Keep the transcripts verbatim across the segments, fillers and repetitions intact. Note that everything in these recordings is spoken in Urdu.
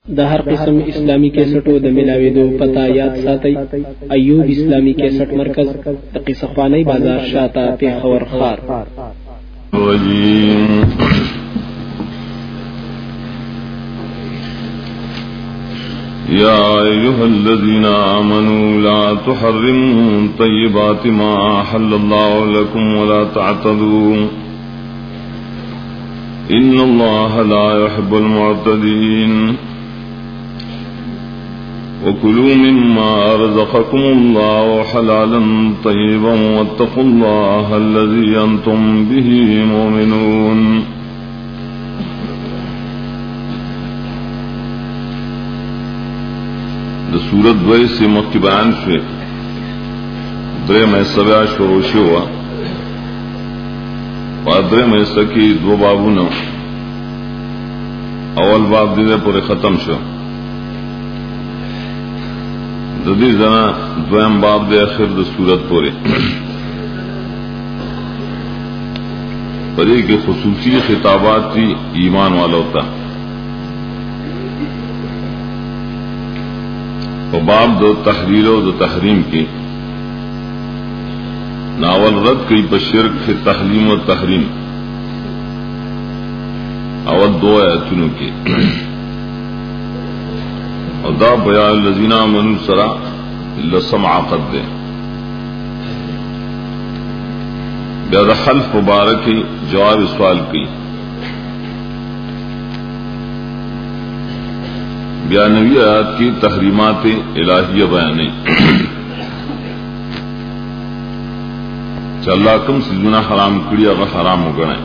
د هر قسم اسلامی کیسټو د ملاويدو پتا یاد ساتي. ایوب اسلامی کیسټ مرکز د قصخوانی بازار شاته پیښور خار. يا أيها الذين آمنوا لا تحرموا طيبات ما أحل الله لكم ولا تعتدوا إن الله لا يحب المعتدين وكلوا مما رزقكم الله حلالا طيبا واتقوا الله الذي أنتم به مؤمنون. د سورت دوی سے مقتبان شوه درې مې سبا شروع شو او درې مې سکی دو بابونه اول باب دې پر ختم شو. د دې ځنا دویم باب د اخر د سورت پورې پرې کې خصوصي خطابات دي ایمان والو ته. و باب دو تحلیل و دو تحریم کی ناول رد کی بشرک فی تحلیم و تحریم اول دو آیتونو کی اور دا بیان الذین آمنوا سرا لسمع قد دے بیاد حلف مبارکی جواب سوال کی بیانوی آیات کی تحریمات الہیہ بیانے چا اللہ کم سیزونا حرام کری اگر حرام ہو گئے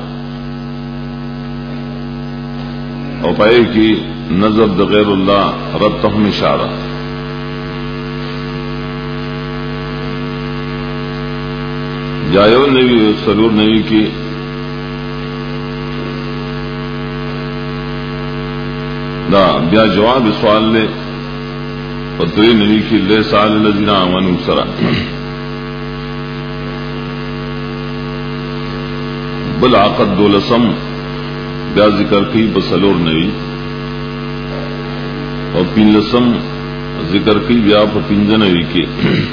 اور پائے کی نظر دا غیر اللہ رد تہم اشارہ جایو نبی سلور نبی کی دا بیا جواب سوال لے پدری نبی کی لے سال الذین آمنوا سرا بالعقد دولسم بیا ذکر کی بسلور نبی اور پین لسم ذکر کی بیا پنج نبی کی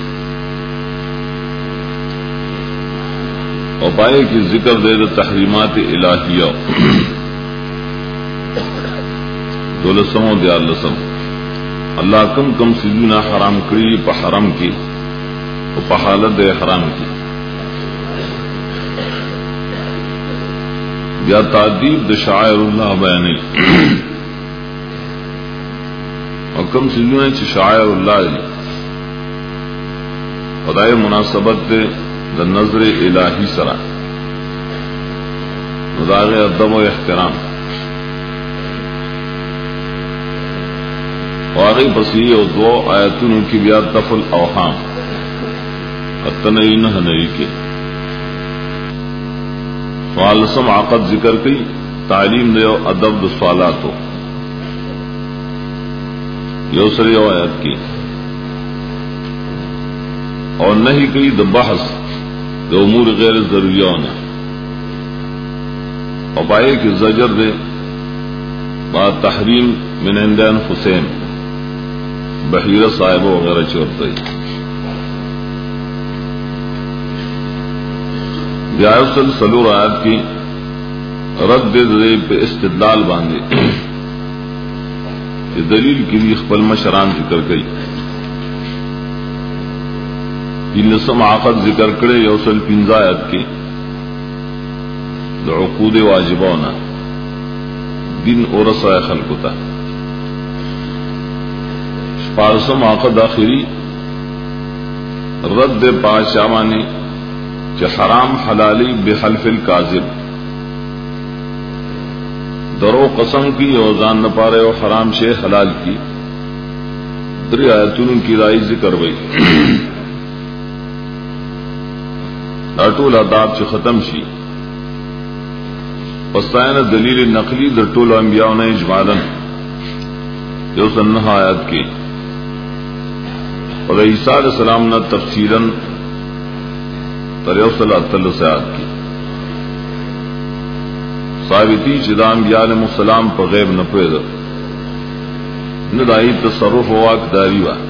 اور پائے کی ذکر دے تحریمات الہیہ دولسم و دیار لسم اللہ کم کم سیدونا حرام کری پا حرم کی و پا حالت دے حرام کی بیا تعدیب د شعائر اللہ بیانی اور کم سیدونا چی شعائر اللہ دی خدای مناسبت دے د نظر الہی سرا مداغ ادب و احترام واقعی پسی اور دو آیتوں کی بیا دفل اوہام اتنئی نہ نئی کے سوالسم عقد ذکر کی تعلیم دے ادب دو سوالاتو یوسری و آیت کی اور نہیں کی د بحث دو امور غیر ضروریانا اور پائے کی زجر دے با تحریم من عند انفسہم بحیرہ صاحب وغیرہ چورتے بیاوسل سلور آیات کی رد دے پہ استدلال باندھے کہ دلیل کی بھی خپل مشران ذکر گئی انسم عقد ذکر کرے یوسل پنزا آیات کی عقود واجبونا دین اور رسائے خلقتا پارسم عقد آخری رد پاشامانی کہ حرام حلالی بحلف الکاذب درو قسم کی اوزان نہ پارے اور حرام شے حلال کی دری آیتون کی رائی ذکر ہوئی اٹول اداب سے ختم شی پستائن دلیل نقلی در ٹول انبیاء نے اجمالاً جو سنہ آیات کی اور عیسیٰ علیہ السلام نے تفصیلاً تریو صلی اللہ سے آیات کی ثابتی چدا انبیاء علیہ السلام پر غیب نہ پیدا نہ دائی تصرف و واقداری وا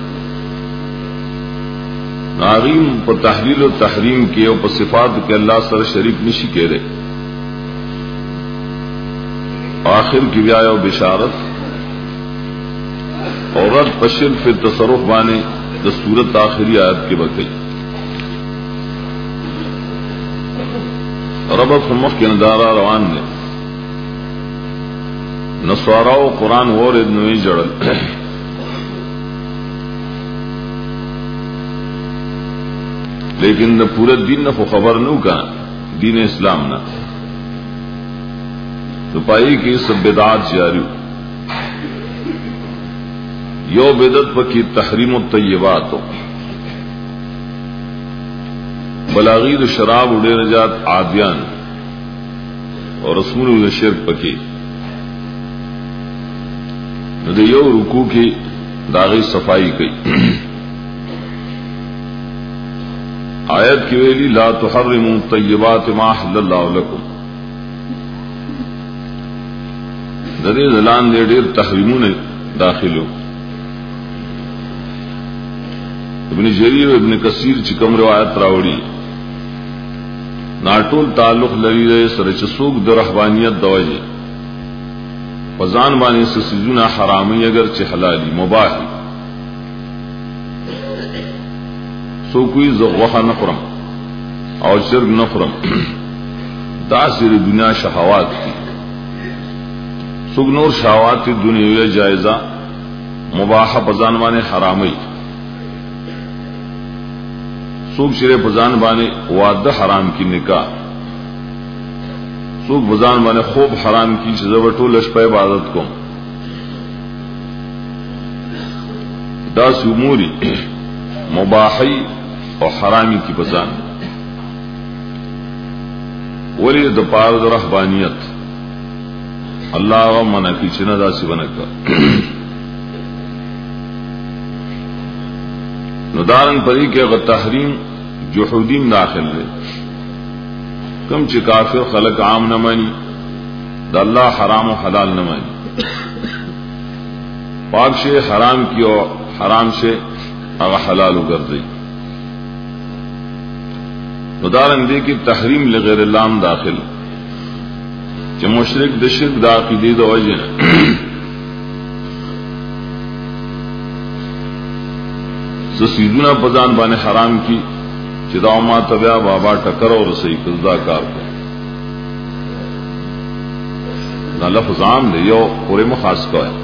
ناغیم پر تحلیل و تحریم کے او پر صفات کے اللہ سر شریک نشی کہہ رہے آخر کی بیاہ و بشارت عورت پشر فی تصرف بانے دستورت آخری آیت کے بقی ربط فمخ کے ندارہ روان نے نصاراو قرآن وورد نوی جڑل لیکن نہ پورا دین نہ خبر نو کا دین اسلام نہ تو پائی کی سب بدعات جاری یو بدعت پکی تحریم الطیبات بلاغیر شراب اڑے نجات عادیان اور رسول شرک پکی نہ یو رکوع کی داغی صفائی کی آیت کی ویلی لا تحرموا طیبات ما احل اللہ لکم ددی زلان دے ډیر تحریمونه داخلو ابن جریر ابن کثیر چې کوم روایت راوړي ناټول تعلق لري سره چې څوک د رهبانيت دوجه فزان باندې سيزونه حرامي اگر چې حلالي مباح سو کوئی زغوخه نخرم او شرک نخرم دا سر دنیا شهوات کی سوک نور شهوات دنیوی جائزہ مباح پزان بانے حرامی سوک شرے پزان بانے وعدہ حرام کی نکاح سوک پزان بانے خوب حرام کی چیزوٹو لشپہ عبادت کو دا سموری مباحی اور حرامی کی پزان ولی دپار در رہبانیت اللہ و منع کی چنہ دا سی بنکا ندارن پری کے اگر تحریم جحودیم داخل لے کم چی کافر خلق عام نہ مانی دا اللہ حرام و حلال نہ مانی پاک شے حرام کی اور حرام شے اگر حلال و گردئی ندارن دے کی تحریم لغیر اللہ داخل کہ مشرک د شرک دا عقیدے دا وجہ سسیدونا پزان بانے حرام کی چدا ما تبیا بابا ٹکر اور رسی کزدا کار کو نا لفظ عام دے یو پورے مخاص کو ہے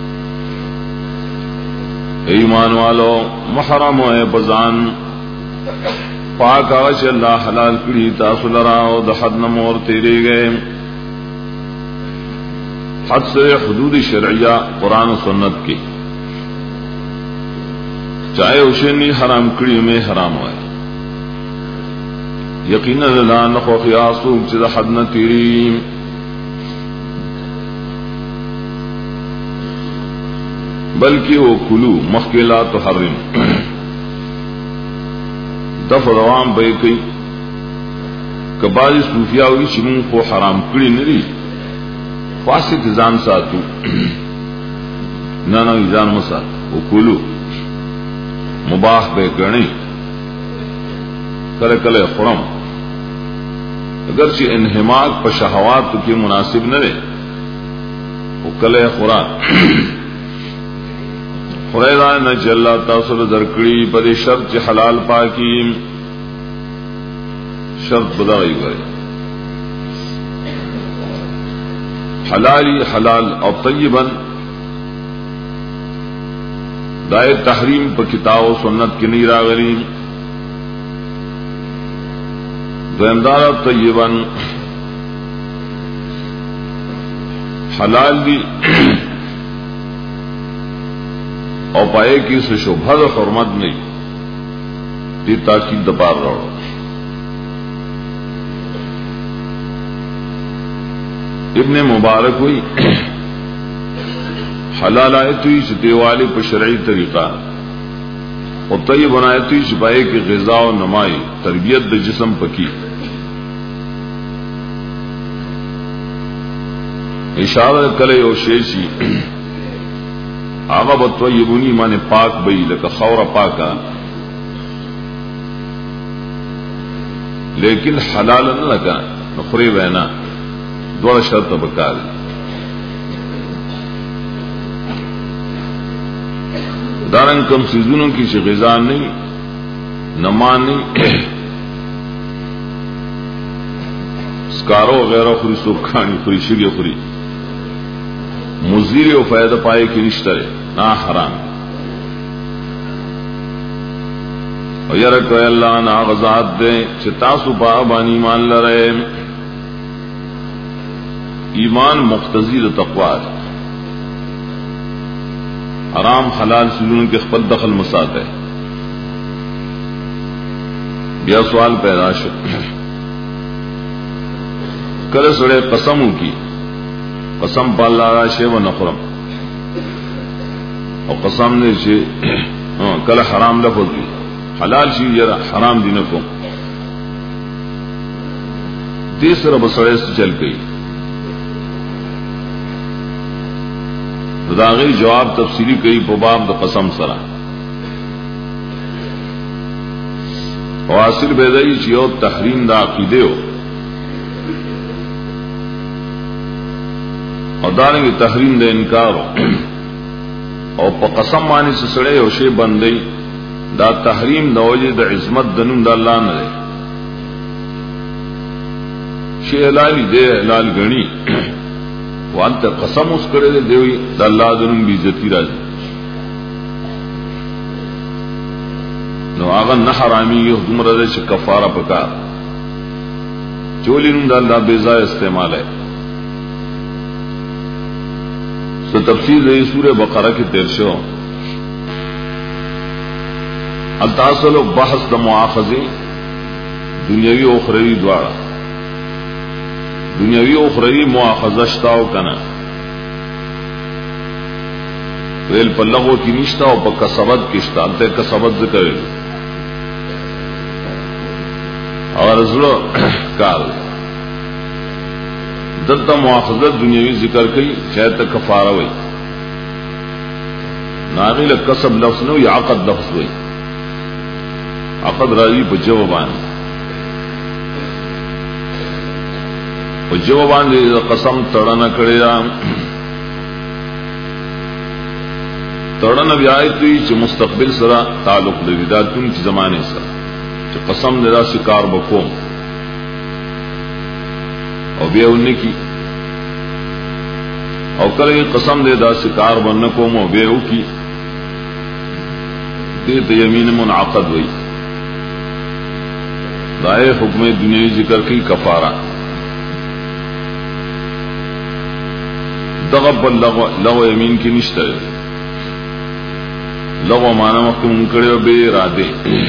ایمان والو محرم ہے پزان پاک آوچ اللہ حلال کری تاسو لراؤ دحد نمور تیرے گئے حد سے حدود شرعیہ قرآن و سنت کی چاہے اشنی حرام کری میں حرام ہوئے یقیناً لا نخو خیاسو چیز حد نہ تیری بلکہ وہ کلو مخلا تو حرم دفع روام بے کئی کبالی صوفیاوی شمون کو حرام کری نری فاسق ځان ساتو نه نه ځان مسات او کولو مباح به ګڼي کله کله خرم اگر چې انحماق په شهوات کې مناسب نه وي او کله خوراک خدای نه جل تاسو درکړي په دې شرط چې حلال پاکي شرط بدایي وي حلالی حلال اور طیبا دائر تحریم پر کتاب و سنت کی نہیں راغلی دوامدار طیبا حلال دی اور پائے کی سے شبہ حرمت نہیں دی تاکید دپار رہو ابن مبارک ہوئی حلال آیت ہوئی چتے والے پر شرعی طریقہ اور طیب آیت ہوئی چھپائے کہ غذا و نمائی تربیت د جسم پکی اشارہ کلے و شیشی آغا بطویبونی مانے پاک بئی لکا خور پاکا، لیکن حلال نہ لگا نخری بہنا دوڑ شرط بکار دارنگ کم سیزنوں کی چی غذا نہیں نمان نہیں سکارو وغیرہ خوری سوکھانی خوری شگی خوری مزیر و فائدہ پائے کی رشتہ ہے نا حرام اور یرک اللہ نا غزات دے چتاسو پا بانی ایمان لرے ایمان مقتضی تقوی حرام حلال سلون کے خپل دخل مسات ہے. بیا سوال پیدا شو کل سڑے قسموں کی قسم پالا راشے و نخرم اور قسم نے چھے کل حرام لفظ دی حلال شی یرا حرام دی نکو تیسرا بسڑے سے چل گئی داغی جواب تفصیلی کئی باب دا قسم سرا حاصل بیدائی چیو تحریم دا عقیدے ہو اور دارنگی تحریم دا انکار ہو اور پا قسم مانی سے سڑے ہو شے بندئی دا تحریم دا وجہ دا عظمت دنم دا اللہ نہ دے شے حلالی دے حلال گنی وانت قسم اس کرے دے دیوی دا اللہ دنم بھی عزتی راجی نو آغا نہ حرامی یہ حکم رضے چھ کفارہ پکار چولی نم دا اللہ بیزا استعمال ہے. تو تفسیر رہی سورہ بقرہ کی تیر شو التاصل و بحث دا مواخذی دنیاوی و اخروی دوارا دنیاوی و اخروی مواخذشتاو کنا ویل پا لغو کی نشتا و پا کسبت کشتا انتے کسبت ذکر ہے اور ازلو کار دلتا مواخذت دنیاوی ذکر کئی شاید کفارہ وئی ناغیل کسب لفظ نو یا عقد لفظ وئی عقد راضی پا جوابان پا جوابان دے قسم تڑنا کڑے را تڑنا بھی آئی توی چھ مستقبل سرا تعلق لگی دا تم چھ زمانے سرا چھ قسم دے دا شکار بکوم اور بیا اننے کی اور کل قسم دے دا شکار بننے کو مو بے او کی دیت یمین منعقد ہوئی دائے حکم دنیاوی ذکر کی کفارہ دغب لغو, لغو یمین کی نشتہ لغو مانا مخم کڑے بے ارادے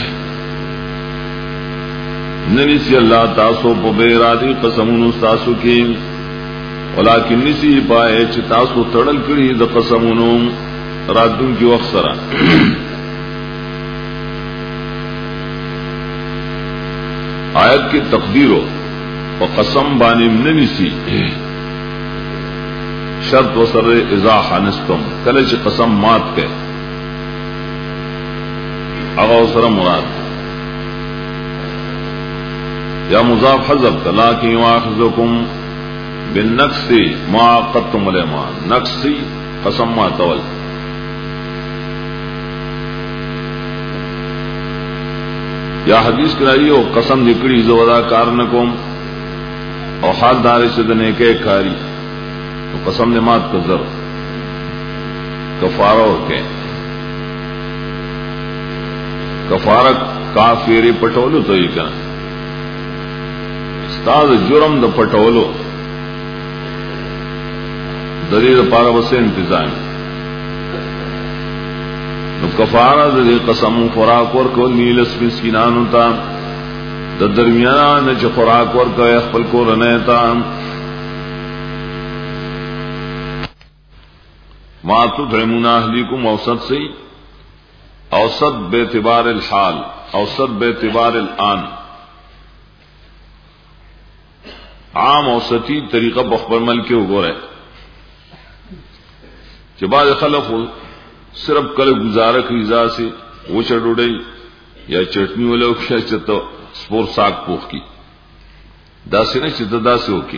ننسی اللہ تاسو پا بے ارادی قسمونو تاسو کی ولیکن نسی پائے چھ تاسو تڑل کری دا قسمونو رادون کی وقت سرا آیت کی تقدیرو و قسم بانی ننسی شرط و سر اذا حانستم کلچ قسم مات کے اغا و سر مراد یا مضاف حذف لیکن یواخذکم بالنقص ما عقدتم الايمان نقصی قسم ما تول یا حدیث کرائی ہو قسم نکڑی زودا کارنکم اور حال دارے سے دنے کے کاری تو قسم نمات کا ذر کفارہ ہو کے کفارہ کافیری پٹولو تو ہی کنا استاد جرم دا پٹولو دلیل پارا بس انتظام کفارہ دلی قسم خوراک ور کو نیلس مسکینانو تا دا درمیان چ خوراک ور کو خپل کو رنے تا ما تطعمون اهلیکم اوسط سی اوسط باعتبار الحال اوسط باعتبار الان عام اوسطی طریقہ بخبر مل کے اگو رہے کہ بعض خلق صرف کله گزاره کوي ځاسي و چړوډي یا چټنی ولو کې چته سپور ساک پوخ کی دا سینه چې دا سه وکي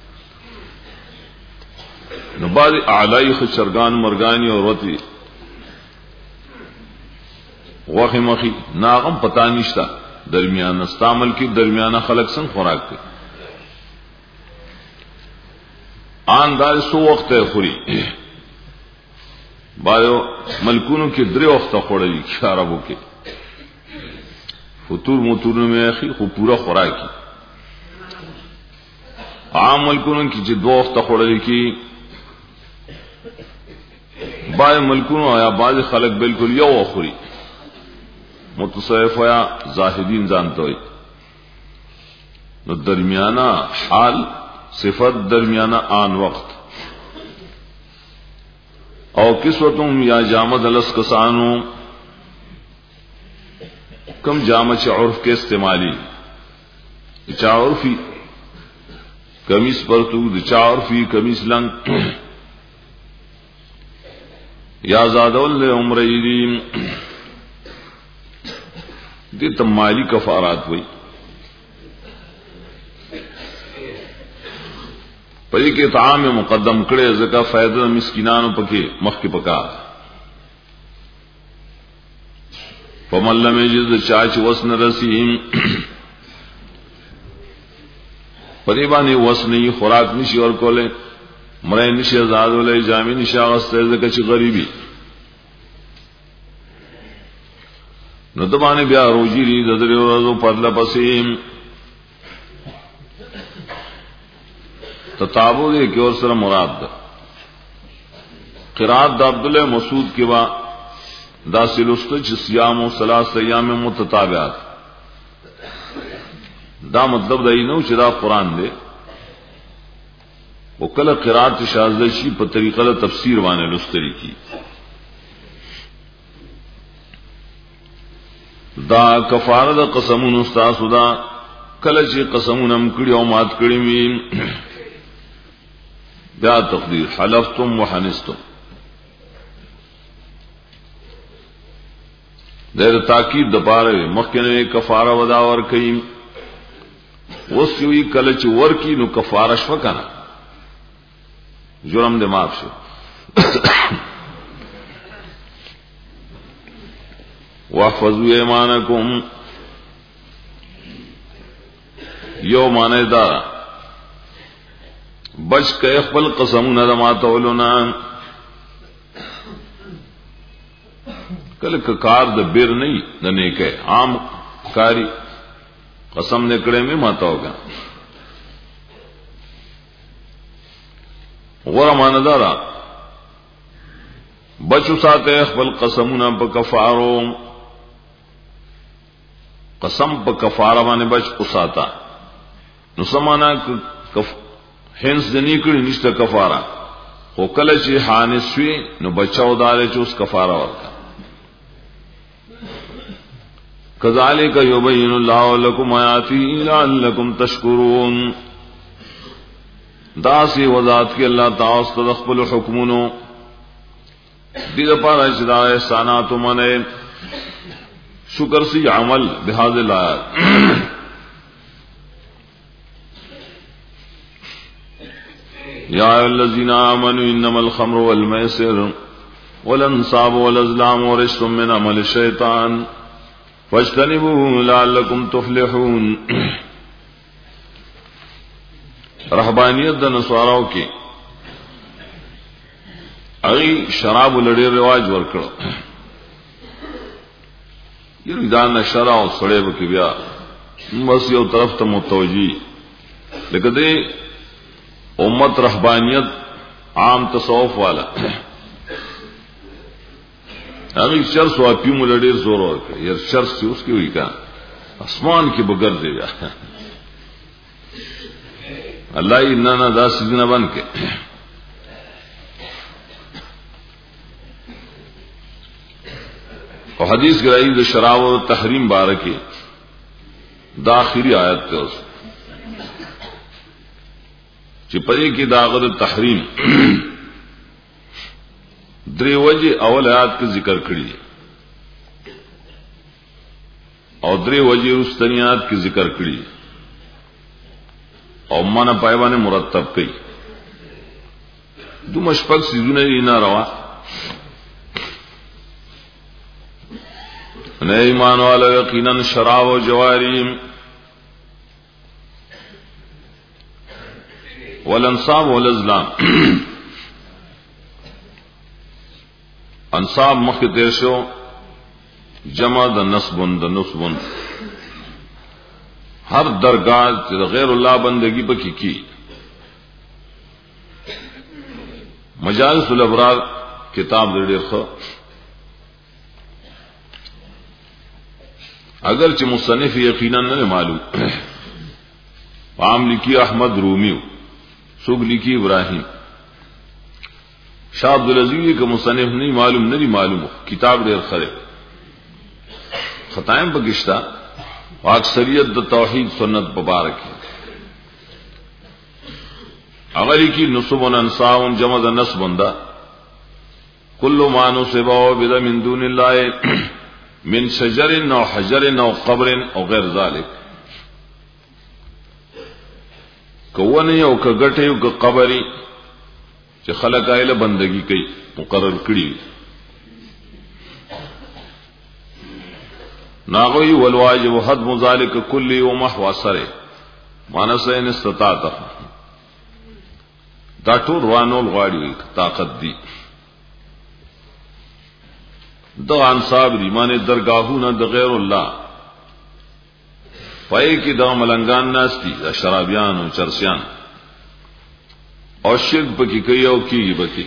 نو بعد اعلی خچرغان مرغانی او وتی وخه مخي ناغم پتا نشتا درمیان استعمال کی درمیانه خلق څنګه خوراک کوي آن دار سو وخت خوري بایو ملکونو کې درې وخت خوري چې عربو کې فطور موتورو میں اخی خو پورا خوراکی عام ملکونو کې چې دوه وخت خوري کې بای ملکونو آیا باز خلق بالکل یو خوري متصوف یا زاهدین ځانته وي نو درمیانہ حال صفت درمیانہ آن وقت او کسوتم یا جامد الس کسانو کم جامع چ عرف کے استعمالی چا عرفی کمیس پرتو چا عرفی کمیس لنگ یا زادول عمرین دی تمالی کفارات ہوئی پدې کې طعام مقدم کړي زکه فائدہ مسکینانو پکې مخ کې پکا فمن لم یجد چاچ وسن رسیم پدې باندې وسنی خوراک نشي ور کوله مړې نشي آزاد ولې جامې نشي واغسته زکه چې غریبي نو د باندې بیا روزي دې د درو ورځو پرله پسې تتابو دے کہ اور سر مراد دا قرات دا عبداللہ مسعود کے با دا سلسط چھ سیام و ثلاث ایام متتابعات دا مطلب دا اینو چھ دا قرآن دے وہ کل قرات شازدشی پر طریقہ دا تفسیر وانے لستری کی دا کفارہ دا قسمون استاسو دا کل چھ قسمون ام کڑی او مات کڑی مین بیا تقدیر حلفتم وحنستم دیر تاکید دپاره مخکنه کفاره ودا ور کئ وسوی کلچ ور کی نو کفاره شو کنه جرم دې معاف شو واحفظوا ایمانکم یو معنی دارا بچ کے خپل قسمونه د ماتولنا کله کار د بیر نه د نیکه عام کاری قسم نکړې می ماتا ہوگا غره ماندارا بچو ساته خپل قسمونه په کفارو قسم په کفاره باندې بچ اوساتا نو سمانا کف هنس دنی کړي نشته کفاره خو کله چې حانس وي نو بچاو دار چې اوس کفاره ورکا کذالک یبین الله لكم آیاته لعلکم تشکرون داسی وذات کې الله تعالی خپل حکمونو دې لپاره چې دا احسانات منه شکر سی عمل بهذا الآیات یا الذین آمنوا انما الخمر والمیسر والانصاب والازلام رجس من عمل الشیطان فاجتنبوه لعلکم تفلحون رهبانیت د نصاراو کې اغي شراب لړې رواج ورکړو یره دا نشرا او سړې وکي بیا بس یو طرف ته متوجي لکه دې امت رهبانیت عام تصوف والا هغه شر سو اپی مولډیر زور ورکړي یر شر سی اوس کې وی کا اسمان کې بغیر دی الله اننا دا سيدنا بن کې او حدیث گرائی د شراب او تحریم بارکه دا اخری آیت ته اوس چې پدې کې داغه تحریم درې وجه اول آیات کې ذکر کړی او درې وجه رستنیات کې ذکر کړی او معنا پایوانه مرتب کړي دو مشفق سيزونه نه روا نه ایمان والا یقینا شراب و جواریم والانصاب والازلام انصاب مخکې تیر شو جمع د نسبون د نسبون ہر درگاہ چې غیر الله بندگی پکې کی مجالس الابرار کتاب ډېر ښه اگر چې مصنف یقینا نه معلوم عام لکی احمد رومی سوق لکی ابراہیم شاہ عبدالعزیز کا مصنف نہیں معلوم نہیں معلوم کتاب ډېر ښه خطائم بگشتہ اکثریت د توحید سنت مبارک ہے اغلی کی نصب انصاب جمع د نصب بندہ کل ما نصب بذ من دون اللہ من شجر او حجر او قبر او غیر ذلك کوونه او کګټه او قبري چې خلق ایله بندگی کوي مقرر کړی ناغوی والواجب حد ذلك كل ومحو سره مانسین استطاعت دا ټول روانول غواړي طاقت دی د انصاب دی معنی درگاہونه د غیر الله پای کی دا ملنګان ناشتي د شرابيان او چرسيان او شرک پکې کوي او کیږي پکې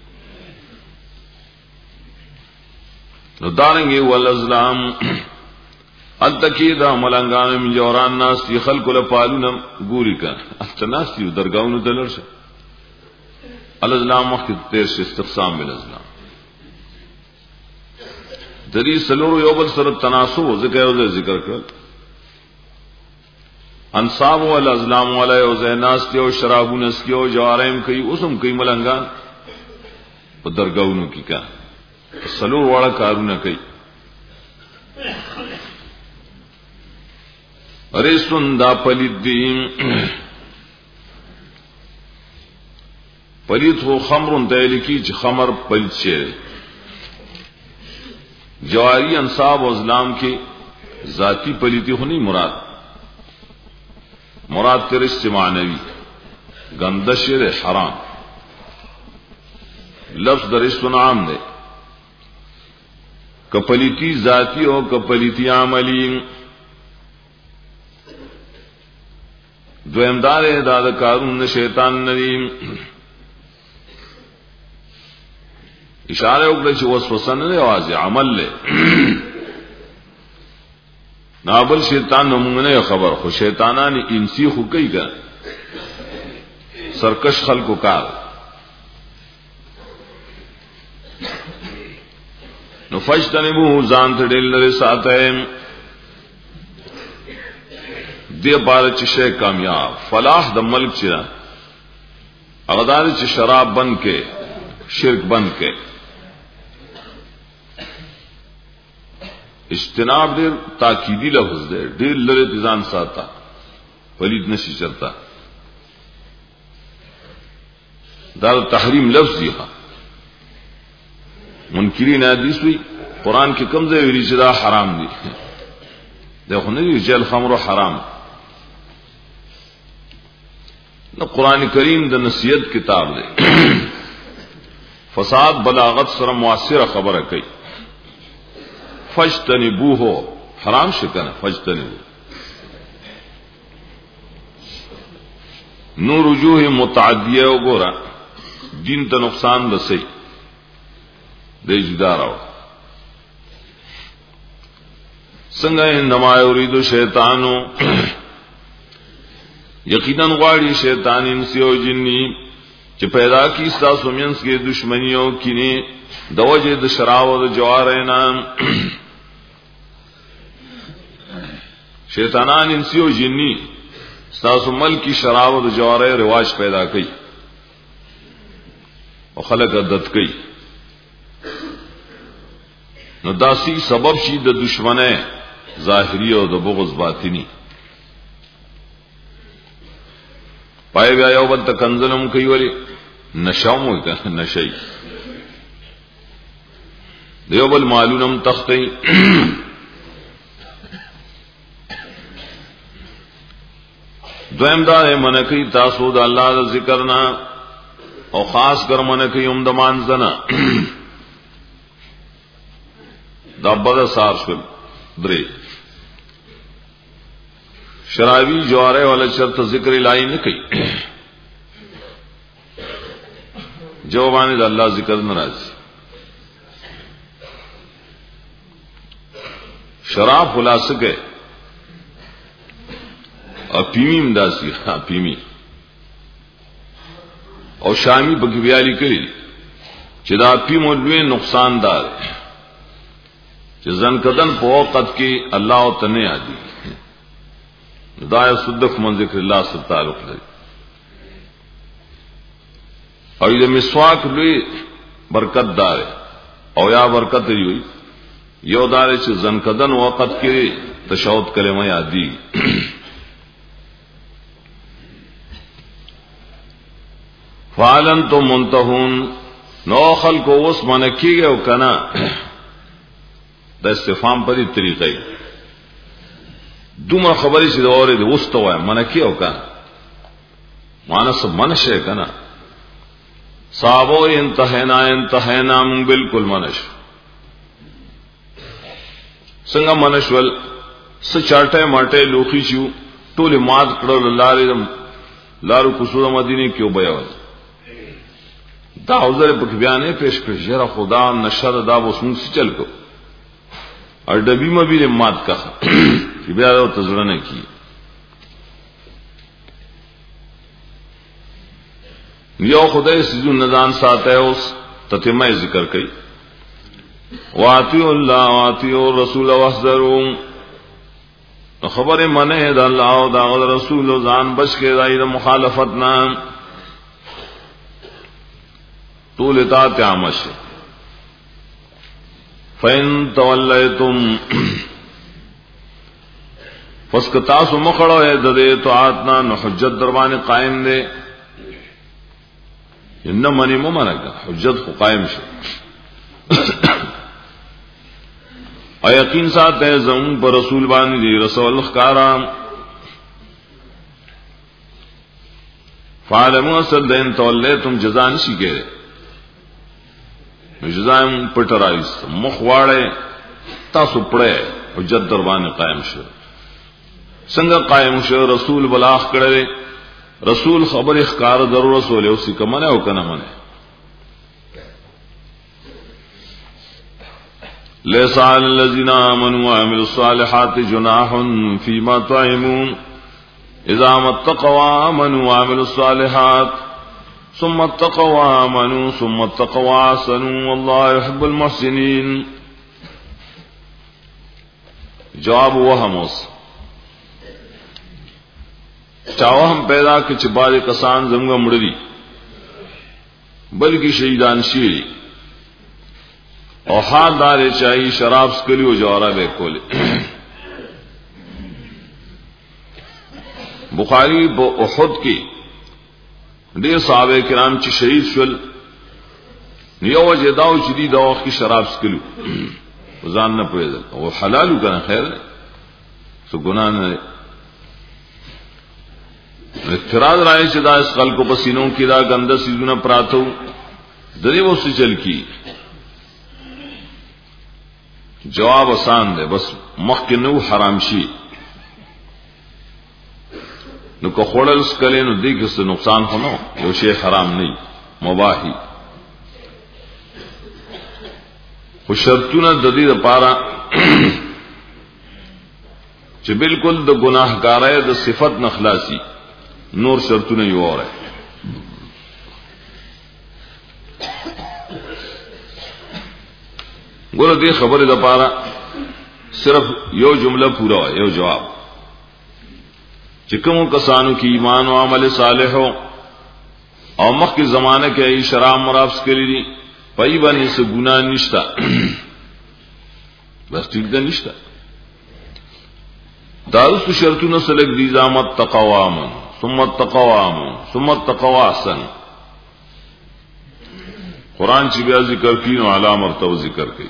نو دارنګي ولزلام التکی دا ملنګان می جوران ناشتي خلق له پالونه ګوري کا استناشتي درگاہونه دلرشه الازلام وقت تیر سے استقسام بالازلام دری سلور یوبل سر تناسب ذکر ذکر کر انصاب والازلام والا او زیناس کے او شرابونس کے او جواریم کئی اسم کئی ملنگان او درگاہونو کی کا سلور والا کارونه کئی ریسن دا پلید دیم پلیت ہو خمرن دائلی کی چھ خمر پلیت شیر جواری انصاب و ازلام کی ذاتی پلیتی ہو نہیں مراد مراد ترش سے معنوی گندہ شیر حرام لفظ درشتن عام دے کپلیتی ذاتی ہو کپلیتی عملی دویمدار داد کارون شیطان ندیم اشاره وکړه چې وسوسه نه واځي عمل له نابل شیطان نمونه خبر خو شیطانان انسی خو کوي ګا سرکش خلقو کار نو فجتنبو ځان ته ډېر لري ساتم دې بار چې شي کامیاب فلاح د ملک چې اغدار چې شراب بند کې شرک بند کې اجتناب دیر تاکیدی لفظ دیر دیر لرے تیزان ساتا پلید نشی چرتا دار تحریم لفظ دیخوا منکرین حدیث ہوئی قرآن کی کم زی ویلی چدا حرام دی دیکھو نہیں جل خمر حرام نہ قرآن کریم دا نصیحت کتاب دے فساد بلاغت سر معاصر خبر کئی فجتنبوه حرام شکن فجتنبوه نور وجوه متعدیه وګورا دین ته نقصان رسي د اجدارو څنګه انما یرید شیطانو یقینا غواړي شیطان انسی او جنی چې پیدا کی تاسو مینس کې دشمنیو کینه د وجه د شراب او د جوارینا شیطانان انسی او جنی تاسو مل کی شراب او د جواری رواج پیدا کړي او خلق عادت کړي نو داسی سبب شي د دشمنه ظاهری او د بغض باطنی. پای بیا یو بل تکنزلم کوي ولی نشاوم کنه نشي دیو بل مالونم تختی. دویم دا منکی تاسو د الله د ذکرنا او خاص کر منکی هم د مانځنا دا بد سار شول. درې شرابی جواره والا شرط ذکر الہی نه کوي جوابانه د الله ذکر ناراض. شراب خلاصه کې اپیمیم داسی اپیمی او شامی بګویالي کړی چې دا اپیمو لوی نقصان دار چې ځن کدن په وخت کې الله او تنه یادي دا صدق من ذکر الله سره تعلق لري. او دې مسواک لوی برکت دار او یا برکت دی یو دار چې ځن کدن وخت کې تشهود کلمه یادي. فعلنتم منتهون نو خلق اوس منکیږي او کنا د استفهام په دې طریقې دومره خبرې چې دا اورې د اوس ته وای منکی او کنا مانس منشه کنا صحابو انتهینا انتهینا من بالکل منش څنګه منشول س چارټه ماټه لوخي شو ټول مات کړه لارې لارو کوسو مدینه کې وبیاول دا عذر په بیانې پیش کړ جره خدا نشر دا وسمون سے چل کو اور ډبی مبی مات کا چې بیا او تزړه نه کی. یو خدای سيزو نزان ساته اوس تتمه ذکر کړي واطیع الله واطیع الرسول واحذروا خبره منه د الله او د رسول ځان بچ کې دای د مخالفت نه طول اطاعت عامش. فین تولیتم فسکتاسو مخړو اے د اطاعتنا نو حجت دروانه قائم دے ان منی ممنګه حجت خو قائم شي. او یقین ساته زم پر رسول باندې رسول خکارام فعلموا اصل دین تولیتم جزان شي ګره جزایم پټرایس مخواړه تاسو پړې حجت دروانه قائم شو. څنګه قائم شو؟ رسول بلاغ کړل رسول خبر اخکار ضرور رسول او سی کمنه او کنه منه ليس على الذين آمنوا وعملوا الصالحات جناح فيما طعموا اذا ما اتقوا وآمنوا وعملوا الصالحات ثم اتقوا وآمنوا ثم اتقوا وآحسنوا والله يحب المحسنين. جواب وهموس چاو هم پیدا کې چې باندې کسان زموږ مړدي بلکې شهیدان شي او حال دار چای شراب سکلی او جواره به کوله. بخاری په احد کې ډېر صحابه کرام چې شهید شول یو وجه داو چې دی دا وخت شراب سکلو ځان نه پوهیدل او حلالو کنه خیر څه ګناه نه. اعتراض راځي چې دا اس خلکو په سینو کې دا ګنده سيزونه پراتو درې وسه چل کی. جواب آسان دی بس مخکې نو حرام شي نو کو خړل سکلې نو دې کې څه نقصان هونو یو شی حرام نه مباحي خو شرطونه د دې لپاره چې بالکل د ګناهګارۍ د صفت نخلاصي نور شرطونه یو اوري. ګوره دې خبره لپاره صرف یو جمله پورا یو جواب چې کوم کسانو کې ایمان او عمل صالح او مخکې زمانه کې شراب مرافس کړی دي پای باندې څه ګناه نشتا بس ٹھیک ده نشته. دارست شرطونه سلک دی زامت تقوام ثم التقوام ثم التقوا احسن. قرآن چې بیا ذکر کین او علامه مرتبه ذکر کړي.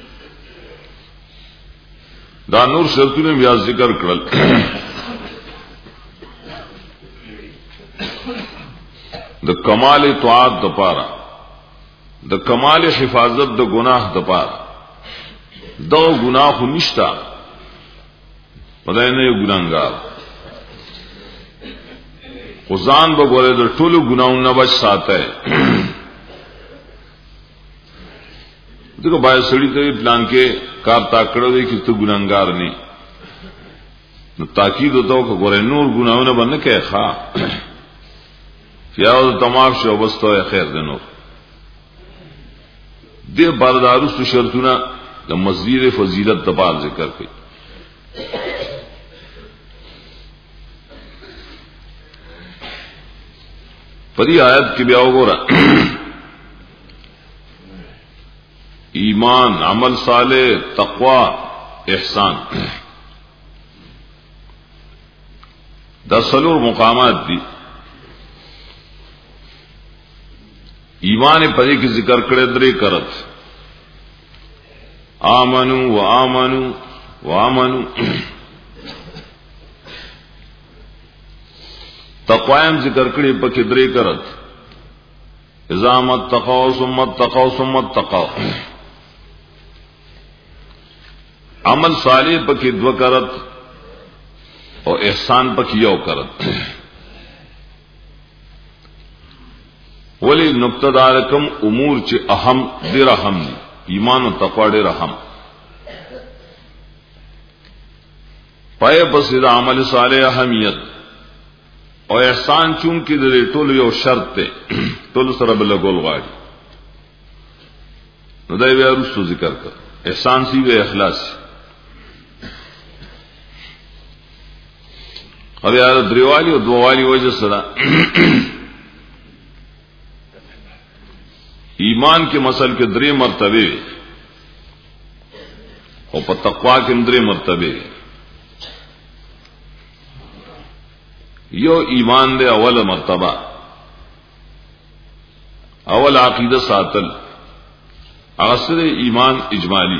دا نور شرطونه بیا ذکر کړل. د کمال طاعت د پاره، د کمال حفاظت د گناہ د پاره. دا گناہ خو نشتا، پدای نه یو ګناګار. خدان به ګوره د ټولو ګناونو نه بچ ساته. دغه بای سړی ته پلان کې کار تا کړو دی چې ته ګناګار نه. نو تاکید وته کو ګوره نور ګناونه باندې کې ښا. یاو تمام شو بس ته خیر ده نور. دې بردارو شرطونه د مزید فضیلت د باب ذکر کړي. پدې آیت کې بیا وګوره ایمان، عمل صالح، تقوا، احسان، دا څلور مقامات دي. ایمان پدې کې ذکر کړي درې کرت آمنو و آمنو و آمنو. تقوایم ذکر کړي پکې درې کرت اذا متقوا ثم اتقوا ثم اتقوا. عمل صالح پکې دو کرت او احسان پکې یو کرت. ولی نقطه دارکم امور چې اهم ډیر اهم دي، ایمان او تقوا ډیر اهم. پای پس د عمل صالح اهمیت او احسان چون کې د ټولو یو شرط ته ټول سره بل ګول غواړي. نو دا یو رسو ذکر کړ احسان سی و اخلاص. او یا دریوالی او دووالی وجه سره ایمان کے مسل کے درې مرتبه او په تقوا کې درې مرتبه. یو ایمان دے اول مرتبه، اول عقیده ساتل، اصل ایمان اجمالی.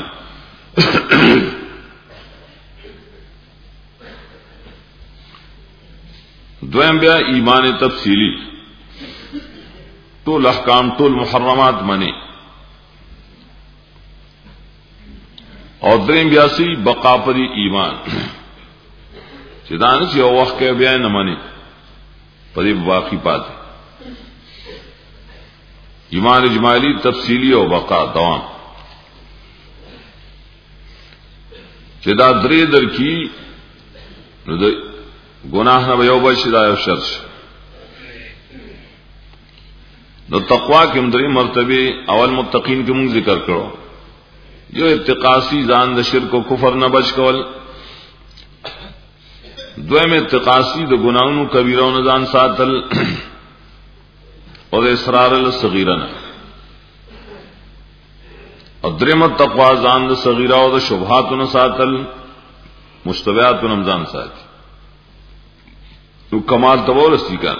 دویم بیا ایمان تفصیلی، ټول احکام ټول محرمات منی. او دریم بیا سی بقا پر ایمان چې دا نه چې یو وخت کې بیا نه منی پدې باقی پاتې. ایمان اجمالی، تفصیلی او بقا دوام. چې دا درې در کی نو د گناہ نه یو بشي دا یو شرط. نو تقوا کې درې مرتبه اول متقین کې موږ ذکر کړو. یو اتقاسی ځان د شرک او کفر نه بچ کول، دویم اتقاسی د ګناہوں کبیرو نه ځان ساتل او د اصرار الصغیرہ نه، او دریم تقوا ځان د صغیرہ او د شبهات نه ساتل، مشتبهات نه ځان ساتي. نو کمال تورستی کا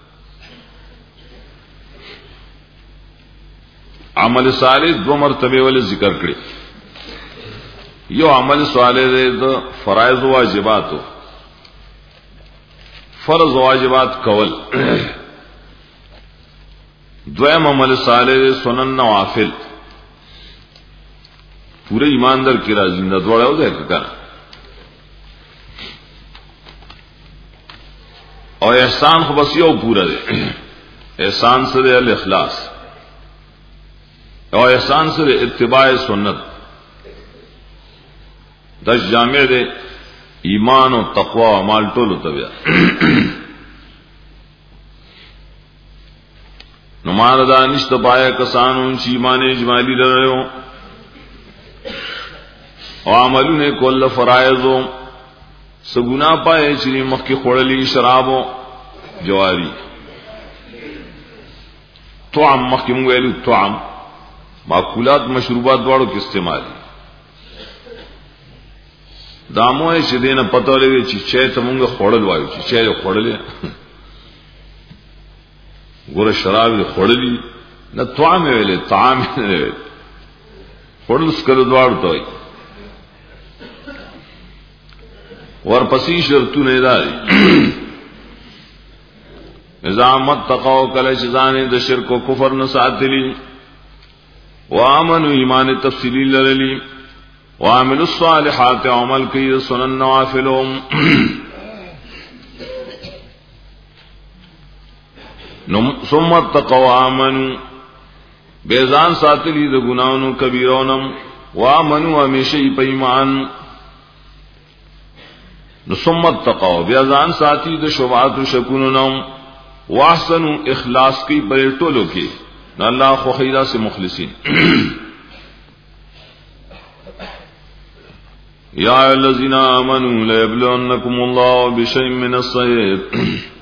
عمل صالح دو مرتبه ول ذکر کړي. یو عمل صالح د فرائض او واجباتو، فرض او واجبات کول. دویم عمل صالح سنن نوافل، پورے ایماندار کی راضی نه دوړاو ده کا. او احسان خو بس یو پورا ده، احسان سره الاخلاص، او احسان سره اتباع سنت. د جامع ده ایمان او تقوا او مال ټول تبیا. نو مال دا نشته پای کسانو چې ایمان اجمالی لرو او عملونه کول فرایضو سګونا پای چې مخکې خړلې شرابو جواری طعام مخکې موږ ویلو طعام ماکولات مشروبات دواړو کې استعمالي. دامو چې دینه پته لګي چې چې ته مونږ خړل وایو چې چې خړلې ګوره شراب خړلې نه طعام ویلې طعام نه ویلې خړل سکر دوار دوی ورپسې شرطونه داري نظامت تقوا کله چې ځان د شرک او کفر نه ساتلی وامنوا ایمان تفصیلی لرلی وعملوا الصالحات عمل کوي سنن نوافلهم ثم تقوا امنوا بیزان ساتلی د ګناونو کبیرونم وامنوا همیشه په ایمان نو ثم تقوا بیزان ساتي د شوبات او شکونو واحسنوا اخلاص کی بلټولو کې نو الله خو خیرا سے مخلصین یا الذین آمنوا لا یبلونکم الله بشیء من الصید